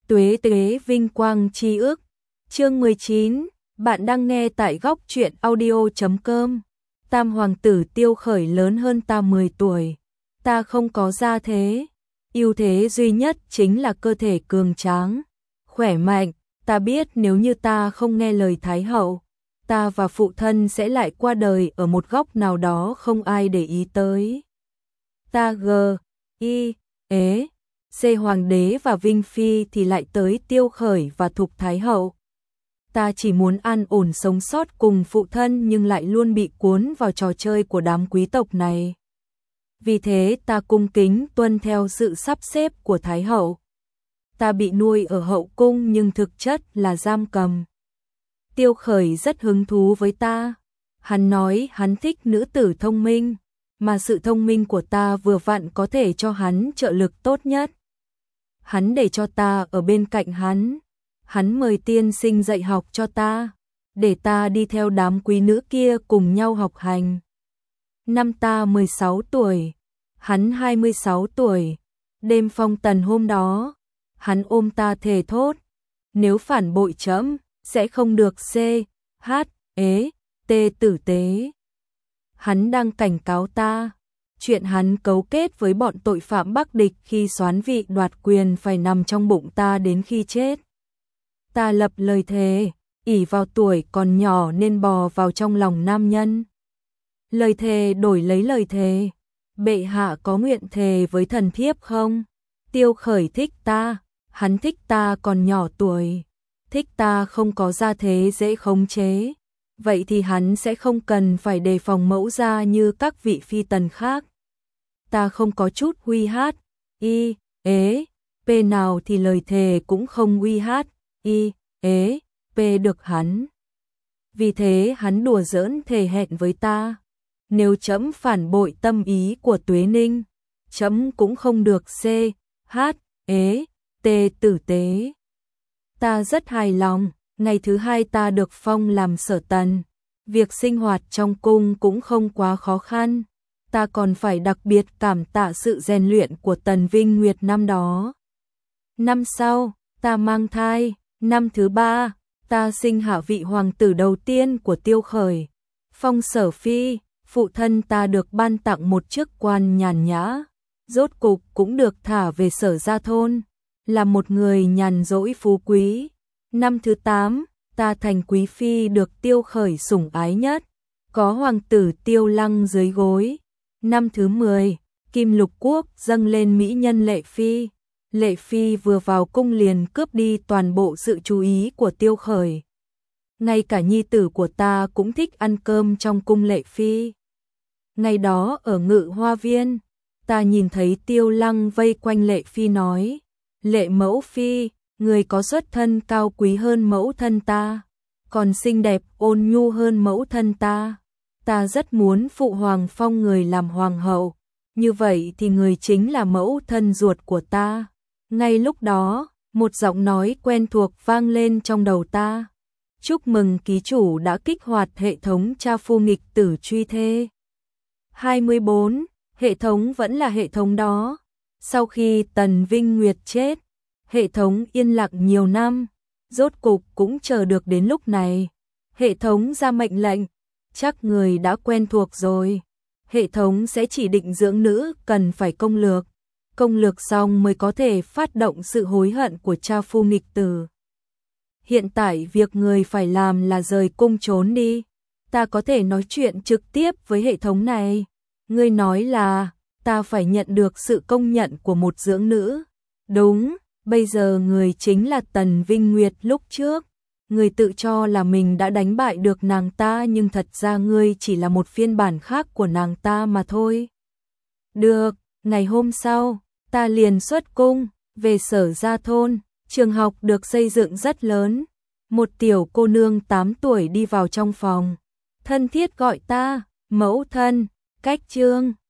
Tuế tuế vinh quang chi ước. Chương 19, bạn đang nghe tại góc truyện audio.com. Tam hoàng tử Tiêu Khởi lớn hơn ta 10 tuổi. Ta không có gia thế. Ưu thế duy nhất chính là cơ thể cường tráng, khỏe mạnh. Ta biết nếu như ta không nghe lời Thái hậu, ta và phụ thân sẽ lại qua đời ở một góc nào đó không ai để ý tới. Ta C hoàng đế và Vinh Phi thì lại tới Tiêu Khởi và Thục Thái hậu. Ta chỉ muốn an ổn sống sót cùng phụ thân nhưng lại luôn bị cuốn vào trò chơi của đám quý tộc này. Vì thế ta cung kính tuân theo sự sắp xếp của Thái hậu. Ta bị nuôi ở hậu cung nhưng thực chất là giam cầm. Tiêu Khởi rất hứng thú với ta. Hắn nói hắn thích nữ tử thông minh, mà sự thông minh của ta vừa vặn có thể cho hắn trợ lực tốt nhất. Hắn để cho ta ở bên cạnh hắn. Hắn mời tiên sinh dạy học cho ta, để ta đi theo đám quý nữ kia cùng nhau học hành. Năm ta 16 tuổi, hắn 26 tuổi. Đêm phong tần hôm đó, hắn ôm ta thề thốt, nếu phản bội trẫm sẽ không được tử tế. Hắn đang cảnh cáo ta, chuyện hắn cấu kết với bọn tội phạm Bắc địch khi soán vị đoạt quyền phải nằm trong bụng ta đến khi chết. Ta lập lời thề, ỷ vào tuổi còn nhỏ nên bò vào trong lòng nam nhân. Lời thề đổi lấy lời thề. Bệ hạ có nguyện thề với thần thiếp không? Tiêu Khởi thích ta, hắn thích ta còn nhỏ tuổi, thích ta không có gia thế dễ khống chế. Vậy thì hắn sẽ không cần phải đề phòng mẫu gia như các vị phi tần khác. Ta không có chút uy hát, p nào thì lời thề cũng không uy hát, p được hắn. Vì thế hắn đùa giỡn thề hẹn với ta, nếu trẫm phản bội tâm ý của Tuế Ninh, trẫm cũng không được tử tế. Ta rất hài lòng. Ngày thứ hai ta được phong làm sở tần. Việc sinh hoạt trong cung cũng không quá khó khăn. Ta còn phải đặc biệt cảm tạ sự rèn luyện của Tần Vinh Nguyệt năm đó. Năm sau, ta mang thai. Năm thứ 3, ta sinh hạ vị hoàng tử đầu tiên của Tiêu Khởi. Phong Sở Phi, phụ thân ta được ban tặng một chức quan nhàn nhã. Rốt cục cũng được thả về Sở Gia thôn, là một người nhàn rỗi phú quý. Năm thứ 8, ta thành quý phi được Tiêu Khởi sủng ái nhất, có hoàng tử Tiêu Lăng dưới gối. Năm thứ 10, Kim Lục Quốc dâng lên mỹ nhân Lệ Phi. Lệ Phi vừa vào cung liền cướp đi toàn bộ sự chú ý của Tiêu Khởi. Ngay cả nhi tử của ta cũng thích ăn cơm trong cung Lệ Phi. Ngày đó ở Ngự Hoa Viên, ta nhìn thấy Tiêu Lăng vây quanh Lệ Phi nói, Lệ mẫu phi, người có xuất thân cao quý hơn mẫu thân ta, còn xinh đẹp ôn nhu hơn mẫu thân ta. Ta rất muốn phụ hoàng phong người làm hoàng hậu, như vậy thì người chính là mẫu thân ruột của ta. Ngay lúc đó, một giọng nói quen thuộc vang lên trong đầu ta. Chúc mừng ký chủ đã kích hoạt hệ thống tra phu nghịch tử truy thê. 24, hệ thống vẫn là hệ thống đó. Sau khi Tần Vinh Nguyệt chết, hệ thống yên lặng nhiều năm, rốt cục cũng chờ được đến lúc này. Hệ thống ra mệnh lệnh, chắc người đã quen thuộc rồi. Hệ thống sẽ chỉ định dưỡng nữ cần phải công lược xong mới có thể phát động sự hối hận của cha phu nghịch tử. Hiện tại việc người phải làm là rời cung trốn đi. Ta có thể nói chuyện trực tiếp với hệ thống này. Ngươi nói là ta phải nhận được sự công nhận của một dưỡng nữ. Đúng. Bây giờ người chính là Tần Vinh Nguyệt lúc trước. Người tự cho là mình đã đánh bại được nàng ta nhưng thật ra ngươi chỉ là một phiên bản khác của nàng ta mà thôi. Được, ngày hôm sau, ta liền xuất cung, về Sở Gia thôn. Trường học được xây dựng rất lớn. Một tiểu cô nương 8 tuổi đi vào trong phòng, thân thiết gọi ta, mẫu thân, cách chương.